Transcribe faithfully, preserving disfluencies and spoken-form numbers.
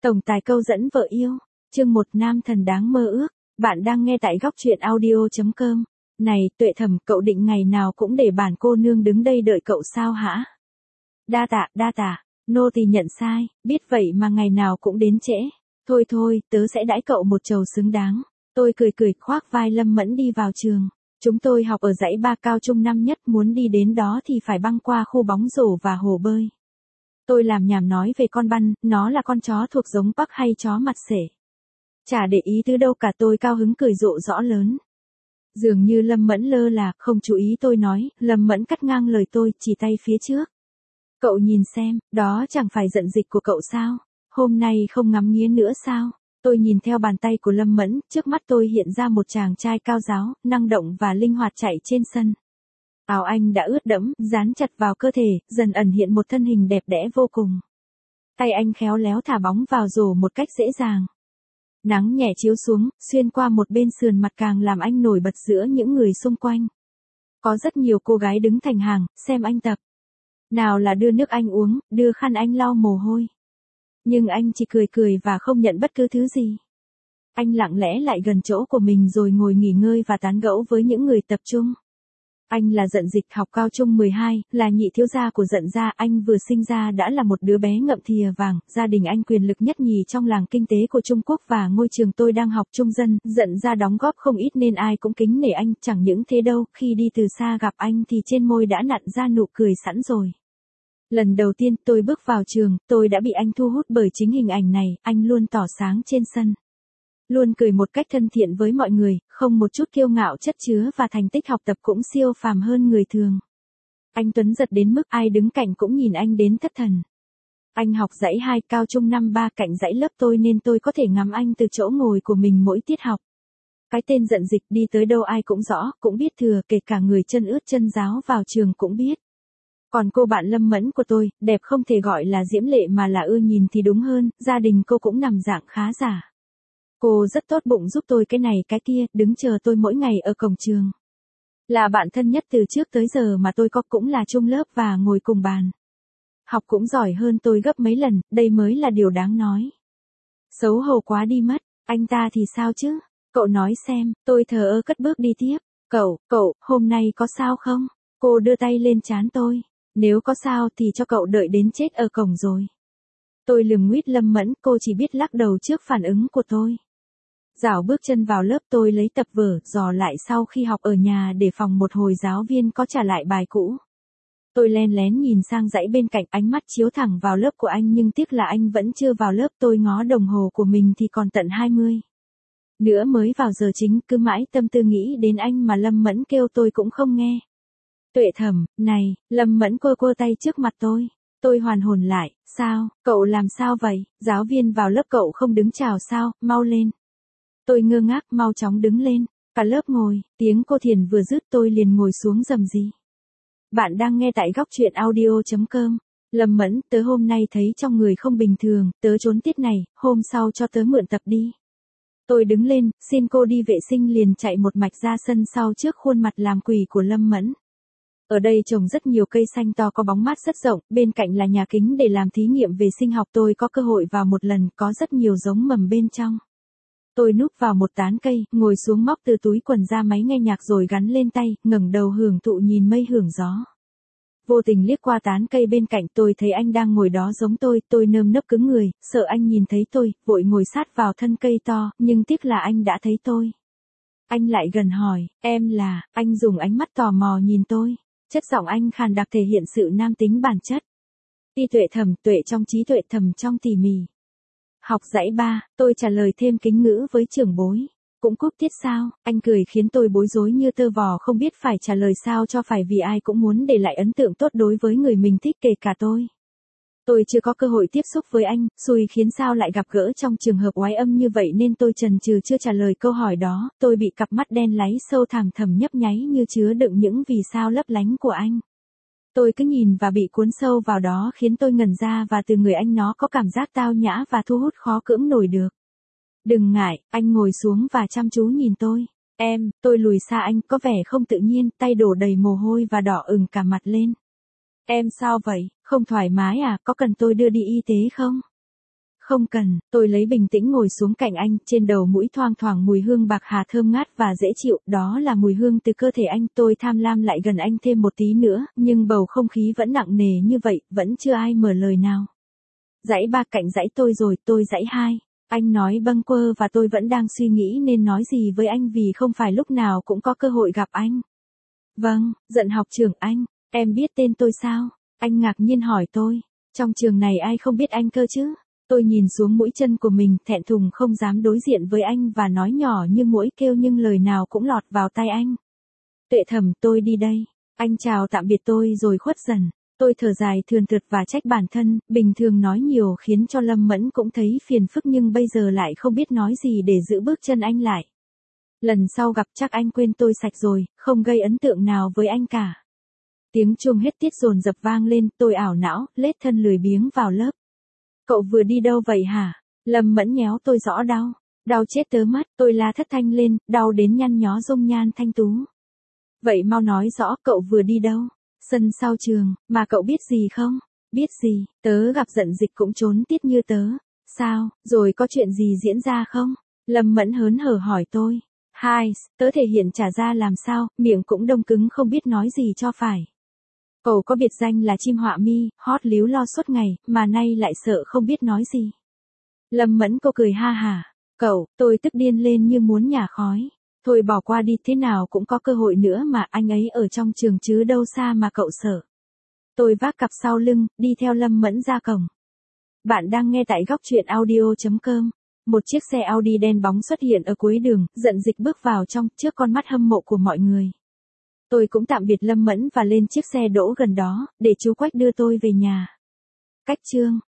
Tổng tài câu dẫn vợ yêu, chương một nam thần đáng mơ ước, bạn đang nghe tại góc truyện audio chấm com. Này, Tuệ Thẩm, cậu định ngày nào cũng để bản cô nương đứng đây đợi cậu sao hả? Đa tạ, đa tạ, nô tỳ nhận sai, biết vậy mà ngày nào cũng đến trễ. Thôi thôi, tớ sẽ đãi cậu một chầu xứng đáng. Tôi cười cười khoác vai Lâm Mẫn đi vào trường. Chúng tôi học ở dãy ba cao trung năm nhất, muốn đi đến đó thì phải băng qua khu bóng rổ và hồ bơi. Tôi làm nhảm nói về con Băn, nó là con chó thuộc giống Bắc hay chó mặt sể. Chả để ý từ đâu cả, tôi cao hứng cười rộ rõ lớn. Dường như Lâm Mẫn lơ là, không chú ý tôi nói, Lâm Mẫn cắt ngang lời tôi, chỉ tay phía trước. Cậu nhìn xem, đó chẳng phải giận dịch của cậu sao? Hôm nay không ngắm nghía nữa sao? Tôi nhìn theo bàn tay của Lâm Mẫn, trước mắt tôi hiện ra một chàng trai cao ráo, năng động và linh hoạt chạy trên sân. Áo anh đã ướt đẫm, dán chặt vào cơ thể, dần ẩn hiện một thân hình đẹp đẽ vô cùng. Tay anh khéo léo thả bóng vào rổ một cách dễ dàng. Nắng nhẹ chiếu xuống, xuyên qua một bên sườn mặt càng làm anh nổi bật giữa những người xung quanh. Có rất nhiều cô gái đứng thành hàng, xem anh tập. Nào là đưa nước anh uống, đưa khăn anh lau mồ hôi. Nhưng anh chỉ cười cười và không nhận bất cứ thứ gì. Anh lặng lẽ lại gần chỗ của mình rồi ngồi nghỉ ngơi và tán gẫu với những người tập trung. Anh là Dận Dịch, học cao trung mười hai, là nhị thiếu gia của Dận gia. Anh vừa sinh ra đã là một đứa bé ngậm thìa vàng, gia đình anh quyền lực nhất nhì trong làng kinh tế của Trung Quốc và ngôi trường tôi đang học trung dân. Dận gia đóng góp không ít nên ai cũng kính nể anh, chẳng những thế đâu, khi đi từ xa gặp anh thì trên môi đã nặn ra nụ cười sẵn rồi. Lần đầu tiên tôi bước vào trường, tôi đã bị anh thu hút bởi chính hình ảnh này, anh luôn tỏ sáng trên sân. Luôn cười một cách thân thiện với mọi người, không một chút kiêu ngạo chất chứa và thành tích học tập cũng siêu phàm hơn người thường. Anh tuấn giật đến mức ai đứng cạnh cũng nhìn anh đến thất thần. Anh học dãy hai cao trung năm ba cạnh dãy lớp tôi nên tôi có thể ngắm anh từ chỗ ngồi của mình mỗi tiết học. Cái tên Dận Dịch đi tới đâu ai cũng rõ, cũng biết thừa, kể cả người chân ướt chân ráo vào trường cũng biết. Còn cô bạn Lâm Mẫn của tôi, đẹp không thể gọi là diễm lệ mà là ưa nhìn thì đúng hơn, gia đình cô cũng nằm dạng khá giả. Cô rất tốt bụng giúp tôi cái này cái kia, đứng chờ tôi mỗi ngày ở cổng trường. Là bạn thân nhất từ trước tới giờ mà tôi có, cũng là chung lớp và ngồi cùng bàn. Học cũng giỏi hơn tôi gấp mấy lần, đây mới là điều đáng nói. Xấu hổ quá đi mất, anh ta thì sao chứ? Cậu nói xem, tôi thờ ơ cất bước đi tiếp. Cậu, cậu, hôm nay có sao không? Cô đưa tay lên trán tôi. Nếu có sao thì cho cậu đợi đến chết ở cổng rồi. Tôi lườm nguýt Lâm Mẫn, cô chỉ biết lắc đầu trước phản ứng của tôi. Dạo bước chân vào lớp tôi lấy tập vở, dò lại sau khi học ở nhà để phòng một hồi giáo viên có trả lại bài cũ. Tôi len lén nhìn sang dãy bên cạnh, ánh mắt chiếu thẳng vào lớp của anh nhưng tiếc là anh vẫn chưa vào lớp. Tôi ngó đồng hồ của mình thì còn tận hai mươi. Nữa mới vào giờ chính, cứ mãi tâm tư nghĩ đến anh mà Lâm Mẫn kêu tôi cũng không nghe. Tuệ Thẩm, này, Lâm Mẫn quơ quơ tay trước mặt tôi. Tôi hoàn hồn lại, sao, cậu làm sao vậy, giáo viên vào lớp cậu không đứng chào sao, mau lên. Tôi ngơ ngác, mau chóng đứng lên, cả lớp ngồi, tiếng cô Thiền vừa dứt tôi liền ngồi xuống rầm rì. Bạn đang nghe tại góc truyện audio chấm com. Lâm Mẫn, tớ hôm nay thấy trong người không bình thường, tớ trốn tiết này, hôm sau cho tớ mượn tập đi. Tôi đứng lên, xin cô đi vệ sinh liền chạy một mạch ra sân sau trước khuôn mặt làm quỷ của Lâm Mẫn. Ở đây trồng rất nhiều cây xanh to có bóng mát rất rộng, bên cạnh là nhà kính để làm thí nghiệm về sinh học. Tôi có cơ hội vào một lần, có rất nhiều giống mầm bên trong. Tôi núp vào một tán cây, ngồi xuống móc từ túi quần ra máy nghe nhạc rồi gắn lên tay, ngẩng đầu hưởng thụ nhìn mây hưởng gió. Vô tình liếc qua tán cây bên cạnh tôi thấy anh đang ngồi đó giống tôi, tôi nơm nớp cứng người, sợ anh nhìn thấy tôi, vội ngồi sát vào thân cây to, nhưng tiếc là anh đã thấy tôi. Anh lại gần hỏi, em là, anh dùng ánh mắt tò mò nhìn tôi. Chất giọng anh khàn đặc thể hiện sự nam tính bản chất. Ti tuệ thầm, tuệ trong trí tuệ thầm trong tỉ mỉ. Học dãy ba, tôi trả lời thêm kính ngữ với trưởng bối. Cũng cúp tiết sao, anh cười khiến tôi bối rối như tơ vò không biết phải trả lời sao cho phải vì ai cũng muốn để lại ấn tượng tốt đối với người mình thích kể cả tôi. Tôi chưa có cơ hội tiếp xúc với anh, xui khiến sao lại gặp gỡ trong trường hợp oái âm như vậy nên tôi chần chừ chưa trả lời câu hỏi đó. Tôi bị cặp mắt đen láy sâu thẳm thẳm nhấp nháy như chứa đựng những vì sao lấp lánh của anh. Tôi cứ nhìn và bị cuốn sâu vào đó khiến tôi ngẩn ra và từ người anh nó có cảm giác tao nhã và thu hút khó cưỡng nổi được. Đừng ngại, anh ngồi xuống và chăm chú nhìn tôi. Em, tôi lùi xa anh, có vẻ không tự nhiên, tay đổ đầy mồ hôi và đỏ ửng cả mặt lên. Em sao vậy, không thoải mái à, có cần tôi đưa đi y tế không? Không cần, tôi lấy bình tĩnh ngồi xuống cạnh anh, trên đầu mũi thoang thoảng mùi hương bạc hà thơm ngát và dễ chịu, đó là mùi hương từ cơ thể anh, tôi tham lam lại gần anh thêm một tí nữa, nhưng bầu không khí vẫn nặng nề như vậy, vẫn chưa ai mở lời nào. Dãy ba cạnh dãy tôi rồi, tôi dãy hai. Anh nói bâng quơ và tôi vẫn đang suy nghĩ nên nói gì với anh vì không phải lúc nào cũng có cơ hội gặp anh. Vâng, Dận học trưởng anh, em biết tên tôi sao? Anh ngạc nhiên hỏi tôi, trong trường này ai không biết anh cơ chứ? Tôi nhìn xuống mũi chân của mình, thẹn thùng không dám đối diện với anh và nói nhỏ như muỗi kêu nhưng lời nào cũng lọt vào tai anh. Tuệ Thẩm, tôi đi đây. Anh chào tạm biệt tôi rồi khuất dần. Tôi thở dài thườn thượt và trách bản thân, bình thường nói nhiều khiến cho Lâm Mẫn cũng thấy phiền phức nhưng bây giờ lại không biết nói gì để giữ bước chân anh lại. Lần sau gặp chắc anh quên tôi sạch rồi, không gây ấn tượng nào với anh cả. Tiếng chuông hết tiết dồn dập vang lên, tôi ảo não, lết thân lười biếng vào lớp. Cậu vừa đi đâu vậy hả? Lâm Mẫn nhéo tôi rõ đau. Đau chết tớ mất, tôi la thất thanh lên, đau đến nhăn nhó dung nhan thanh tú. Vậy mau nói rõ cậu vừa đi đâu? Sân sau trường, mà cậu biết gì không? Biết gì, tớ gặp Dận Dịch cũng trốn tiết như tớ. Sao, rồi có chuyện gì diễn ra không? Lâm Mẫn hớn hở hỏi tôi. Hai, tớ thể hiện trả ra làm sao, miệng cũng đông cứng không biết nói gì cho phải. Cậu có biệt danh là chim họa mi, hót líu lo suốt ngày, mà nay lại sợ không biết nói gì. Lâm Mẫn cô cười ha hả. Cậu, tôi tức điên lên như muốn nhả khói. Thôi bỏ qua đi, thế nào cũng có cơ hội nữa mà, anh ấy ở trong trường chứ đâu xa mà cậu sợ. Tôi vác cặp sau lưng, đi theo Lâm Mẫn ra cổng. Bạn đang nghe tại góc truyện audio chấm com. Một chiếc xe Audi đen bóng xuất hiện ở cuối đường, Dận Dịch bước vào trong, trước con mắt hâm mộ của mọi người. Tôi cũng tạm biệt Lâm Mẫn và lên chiếc xe đỗ gần đó, để chú Quách đưa tôi về nhà. Cách chương